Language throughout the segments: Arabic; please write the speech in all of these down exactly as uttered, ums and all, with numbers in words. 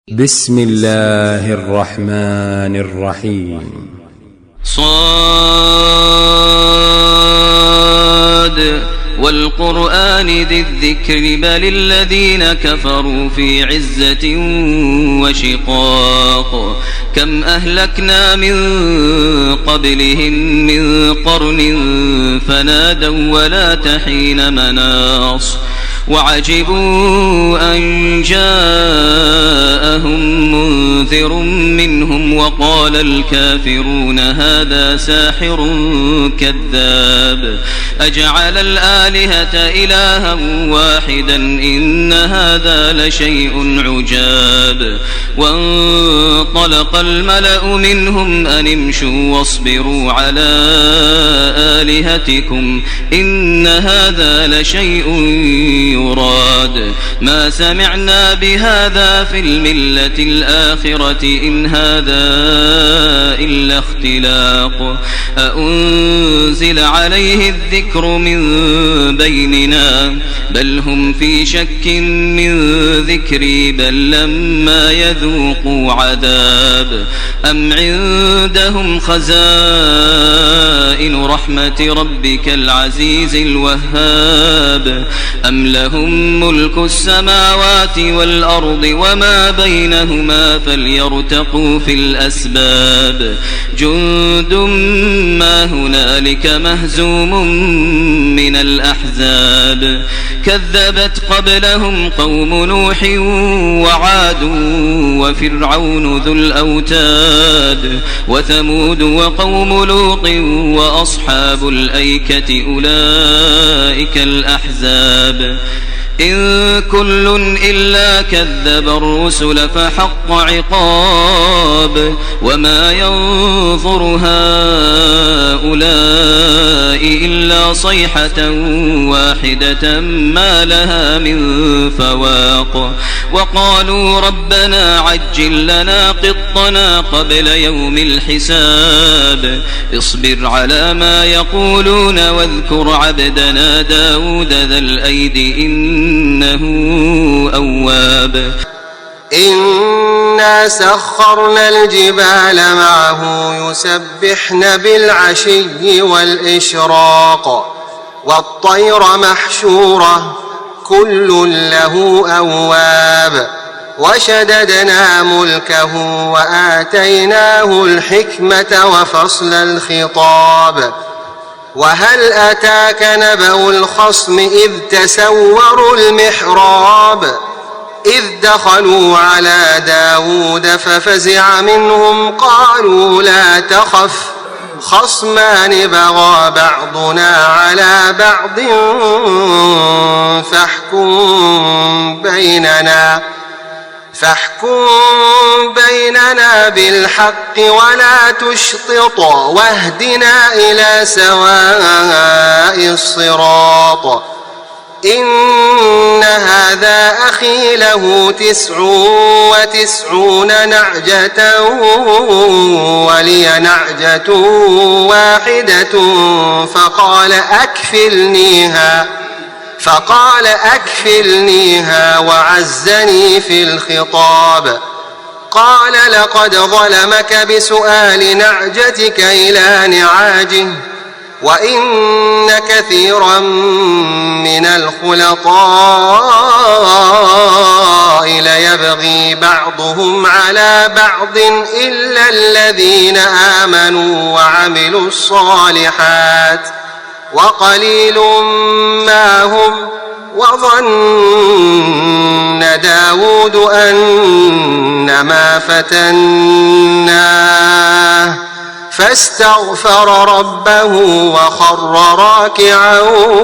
بسم الله الرحمن الرحيم. صاد والقرآن ذي الذكر بل الذين كفروا في عزة وشقاق كم أهلكنا من قبلهم من قرن فنادوا ولا تحين مناص وعجبوا أن جاءهم منذر منهم وقال الكافرون هذا ساحر كذاب أجعل الآلهة إلها واحدا إن هذا لشيء عجاب وانطلق الملأ منهم أن امشوا واصبروا على آلهتكم إن هذا لشيء يراد ما سمعنا بهذا في الملة الآخرة إن هذا إلا اختلاق أأنزل عليه الذكر من بيننا بل هم في شك من ذكري بل لما يذوقوا عذاب أم عندهم خزائن رحمة ربك العزيز الوهاب أم لهم ملك السماوات والأرض وما بينهما فليرتقوا في الأسباب جند ما هنالك مهزوم من الأحزاب كذبت قبلهم قوم نوح وعاد وفرعون ذو الأوتاد وثمود وقوم لوط وأصحاب الأيكة أولئك الأحزاب إن كل إلا كذب الرسل فحق عقاب وما ينظر هؤلاء إلا صيحة واحدة ما لها من فواق وقالوا ربنا عجل لنا قطنا قبل يوم الحساب اصبر على ما يقولون واذكر عبدنا داود ذا الأيد إن إنه أواب إنا سخرنا الجبال معه يسبحن بالعشي والإشراق والطير محشورة كل له أواب وشددنا ملكه وآتيناه الحكمة وفصل الخطاب وهل أتاك نبأ الخصم إذ تسوروا المحراب إذ دخلوا على داود ففزع منهم قالوا لا تخف خصمان بغى بعضنا على بعض فاحكم بيننا فاحكم بيننا بالحق ولا تشطط واهدنا إلى سواء الصراط إن هذا أخي له تسع وتسعون نعجة ولي نعجة واحدة فقال أكفلنيها فقال أكفلنيها وعزني في الخطاب قال لقد ظلمك بسؤال نعجتك إلى نعاجه وإن كثيرا من الخلطاء ليبغي بعضهم على بعض إلا الذين آمنوا وعملوا الصالحات وقليل ما هم وظن داود أنما فتناه فاستغفر ربه وخر راكعا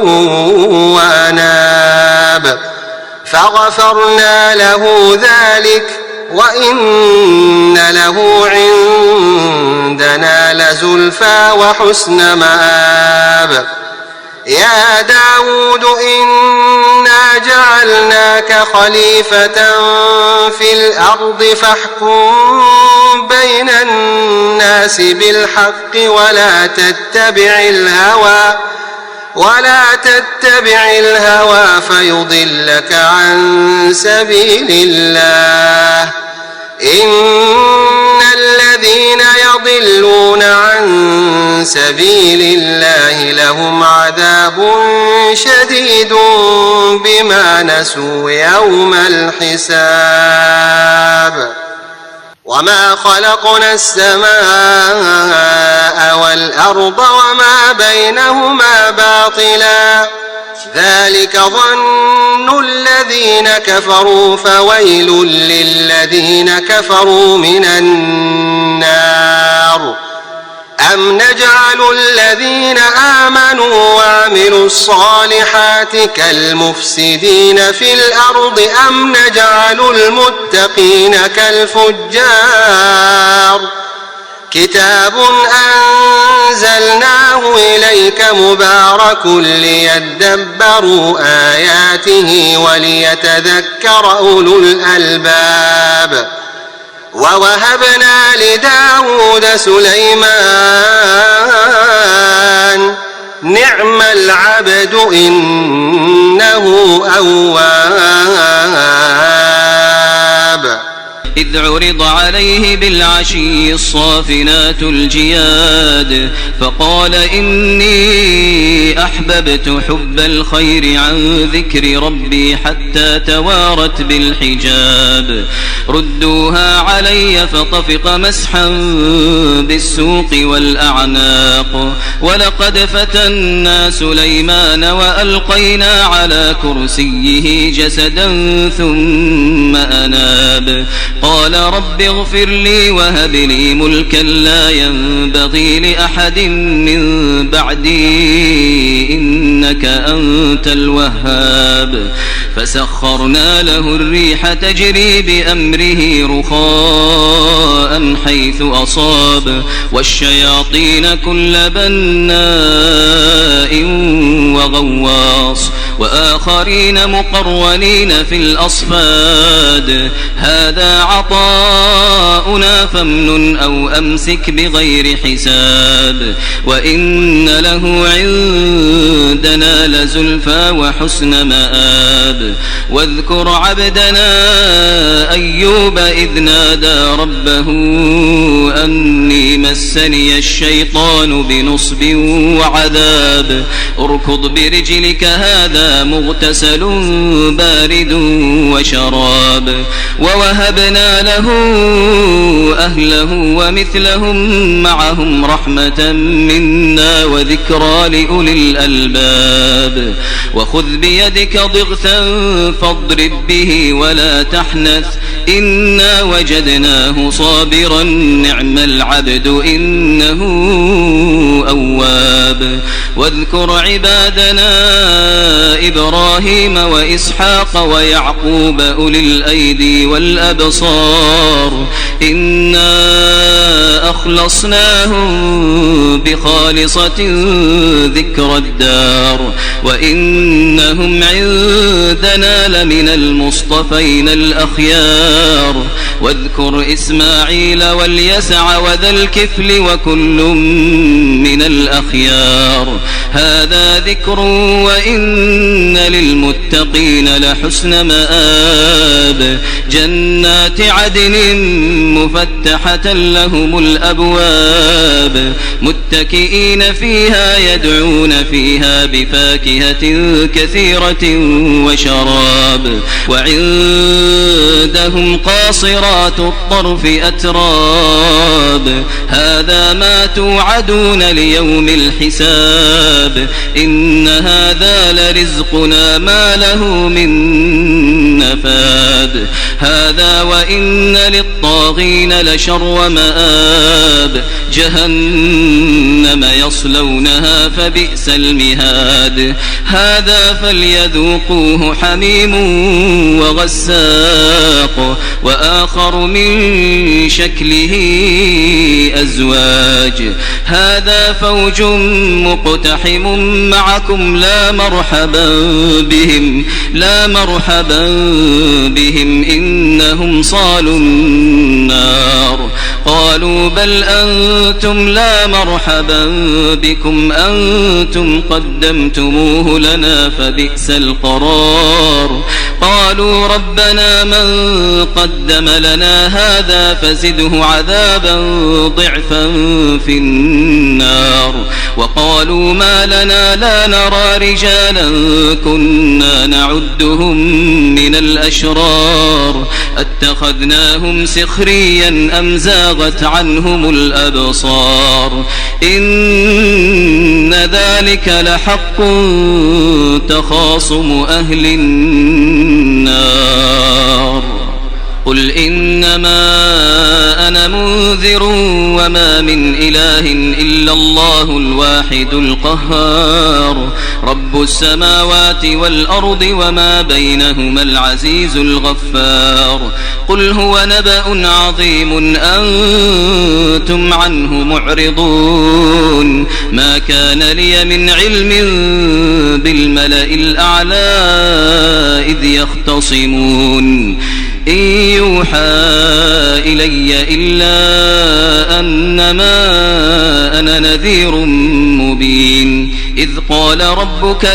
وأناب فغفرنا له ذلك وإن له عندنا لزلفى وحسن مآب يا داود إنا جعلناك خليفة في الأرض فاحكم بين الناس بالحق ولا تتبع الهوى ولا تتبع الهوى فيضلك عن سبيل الله إن الذين يضلون عن سبيل الله لهم عذاب شديد بما نسوا يوم الحساب وما خلقنا السماء والأرض وما بينهما باطلا ذلك ظن الذين كفروا فويل للذين كفروا من النار أم نجعل الذين آمنوا وعملوا الصالحات كالمفسدين في الأرض أم نجعل المتقين كالفجار كتاب أنزلناه إليك مبارك ليدبروا آياته وليتذكر أولو الألباب ووهبنا لداود سليمان نعم العبد إنه أواب إذ عرض عليه بالعشي الصافنات الجياد فقال إني أحببت حب الخير عن ذكر ربي حتى توارت بالحجاب ردوها علي فطفق مسحا بالسوق والأعناق ولقد فتنا سليمان وألقينا على كرسيه جسدا ثم أناب قال رب اغفر لي وهب لي ملكا لا ينبغي لأحد من بعدي إنك أنت الوهاب فسخرنا له الريح تجري بأمره رخاء حيث أصاب والشياطين كل بناء وغواص وآخرين مقرنين في الأصفاد هذا عطاؤنا فامنن أو أمسك بغير حساب وإن له عندنا لزلفى وحسن مآب واذكر عبدنا أيوب إذ نادى ربه أني مسني الشيطان بنصب وعذاب اركض برجلك هذا مغتسل بارد وشراب ووهبنا له أهله ومثلهم معهم رحمة منا وذكرى لأولي الألباب وخذ بيدك ضغثا فاضرب به ولا تحنث إنا وجدناه صابرا نعم العبد إنه أواب واذكر عبادنا إبراهيم وإسحاق ويعقوب أولي الأيدي والأبصار إنا أخلصناهم بخالصة ذكر الدار وإنهم عندنا لمن المصطفين الأخيار واذكر إسماعيل واليسع وذا الكفل وكل من الأخيار هذا ذكر وإن للمتقين لحسن مآب جنات عدن مفتحة لهم الأبواب متكئين فيها يدعون فيها بفاكهة كثيرة وشراب وعندهم قاصرات الطرف أتراب هذا ما توعدون ليوم الحساب إن هذا لرزقنا ما له من نفاد هذا وإن للطاغين لشر مآب جهنم يصلونها فبئس المهاد هذا فليذوقوه حميم وغساق وآخر من شكله أزواج هذا فوج مقتحم معكم لا مرحبا بهم لا مرحبا بهم إنهم صالوا النار قال قالوا بل أنتم لا مرحبا بكم أنتم قدمتموه لنا فبئس القرار قالوا ربنا من قدم لنا هذا فزده عذابا ضعفا في النار وقالوا ما لنا لا نرى رجالا كنا نعدهم من الأشرار اتخذناهم سخريا أم زاغت عنهم الأبصار إن ذلك لحق تخاصم أهل النار قل إنما أنا منذر وما من إله إلا الله الواحد القهار رب السماوات والأرض وما بينهما العزيز الغفار قل هو نبأ عظيم أنتم عنه معرضون ما كان لي من علم بالملأ الأعلى إذ يختصمون إن يوحى إلي إلا أنما أنا نذير مبين إذ قال ربك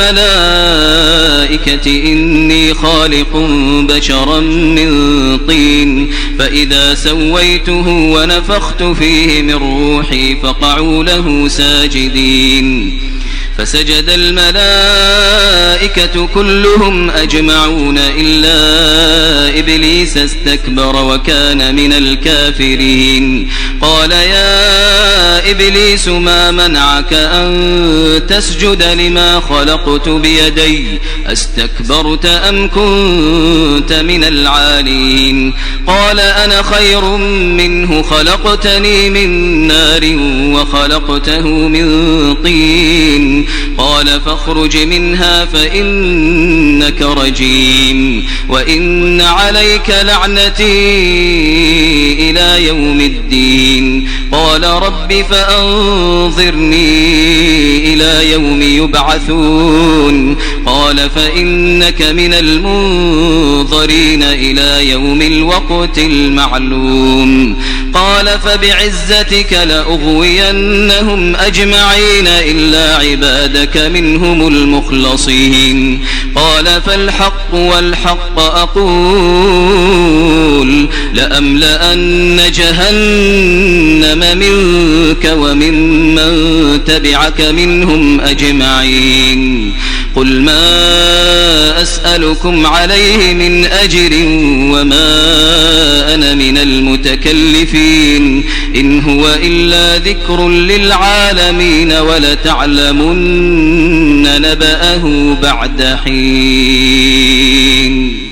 للملائكة إني خالق بشرا من طين فإذا سويته ونفخت فيه من روحي فقعوا له ساجدين فسجد الملائكة كلهم أجمعون إلا إبليس استكبر وكان من الكافرين قال يا إبليس ما منعك أن تسجد لما خلقت بيدي أستكبرت أم كنت من العالين قال أنا خير منه خلقتني من نار وخلقته من طين قال فاخرج منها فإنك رجيم وإن عليك لعنتي إلى يوم الدين قال رب فأنظرني إلى يوم يبعثون قال فإنك من المنظرين إلى يوم الوقت المعلوم قال فبعزتك لأغوينهم أجمعين إلا عبادك منهم المخلصين قال فالحق والحق أقول لأملأن جهنم منك وممن تبعك منهم أجمعين قل ما أسألكم عليه من أجر وما أنا من المتكلفين إن هو إلا ذكر للعالمين ولتعلمن نبأه بعد حين